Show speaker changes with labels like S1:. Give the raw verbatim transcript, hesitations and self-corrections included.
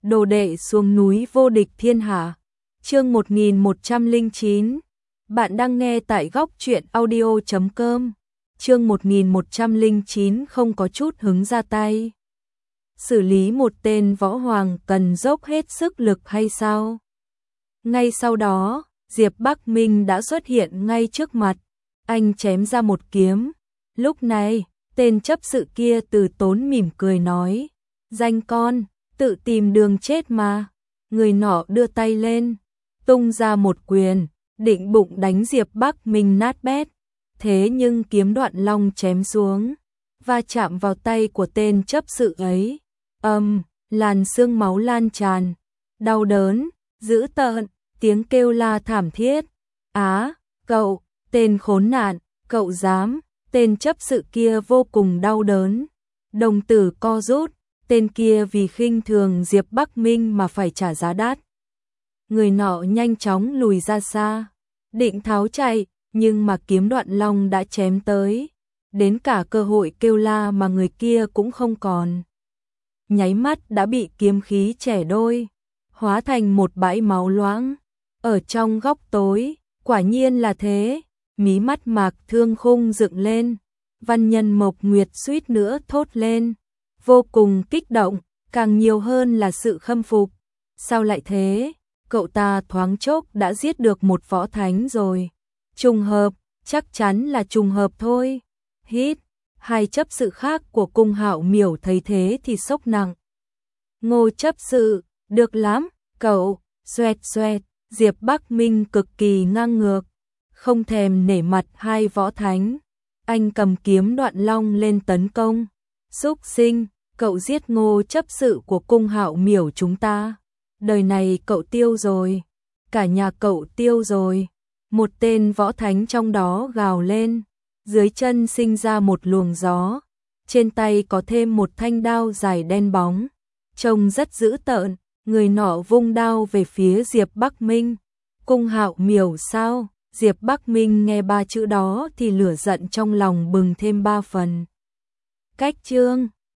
S1: đồ đệ xuống núi vô địch thiên hạ. Chương một nghìn một trăm lẻ chín. Bạn đang nghe tại góc truyện audio chấm com. Chương một nghìn một trăm lẻ chín không có chút hứng ra tay. Xử lý một tên võ hoàng cần dốc hết sức lực hay sao? Ngay sau đó, Diệp Bắc Minh đã xuất hiện ngay trước mặt. Anh chém ra một kiếm. Lúc này, tên chấp sự kia từ tốn mỉm cười nói: danh con, tự tìm đường chết mà. Người nọ đưa tay lên, tung ra một quyền, định bụng đánh Diệp Bắc Minh nát bét. Thế nhưng kiếm Đoạn Long chém xuống, va chạm vào tay của tên chấp sự ấy. Âm, làn xương máu lan tràn, đau đớn, dữ tợn, tiếng kêu la thảm thiết. Á, cậu, tên khốn nạn, cậu dám. Tên chấp sự kia vô cùng đau đớn, đồng tử co rút, tên kia vì khinh thường Diệp Bắc Minh mà phải trả giá đắt. Người nọ nhanh chóng lùi ra xa, định tháo chạy, nhưng mà kiếm Đoạn Long đã chém tới, đến cả cơ hội kêu la mà người kia cũng không còn. Nháy mắt đã bị kiếm khí chẻ đôi, hóa thành một bãi máu loãng. Ở trong góc tối, quả nhiên là thế. Mí mắt Mạc Thương Khung dựng lên, văn nhân Mộc Nguyệt suýt nữa thốt lên, vô cùng kích động, càng nhiều hơn là sự khâm phục. Sao lại thế? Cậu ta thoáng chốc đã giết được một võ thánh rồi. Trùng hợp, chắc chắn là trùng hợp thôi. Hít, hai chấp sự khác của cung Hạo Miểu thấy thế thì sốc nặng. Ngô chấp sự, được lắm, cậu, xoẹt xoẹt, Diệp Bắc Minh cực kỳ ngang ngược, không thèm nể mặt hai võ thánh. Anh cầm kiếm Đoạn Long lên tấn công. Súc sinh, cậu giết Ngô chấp sự của cung Hạo Miểu chúng ta. Đời này cậu tiêu rồi. Cả nhà cậu tiêu rồi. Một tên võ thánh trong đó gào lên. Dưới chân sinh ra một luồng gió. Trên tay có thêm một thanh đao dài đen bóng. Trông rất dữ tợn. Người nọ vung đao về phía Diệp Bắc Minh. Cung Hạo Miểu sao? Diệp Bắc Minh nghe ba chữ đó thì lửa giận trong lòng bừng thêm ba phần. Cách chương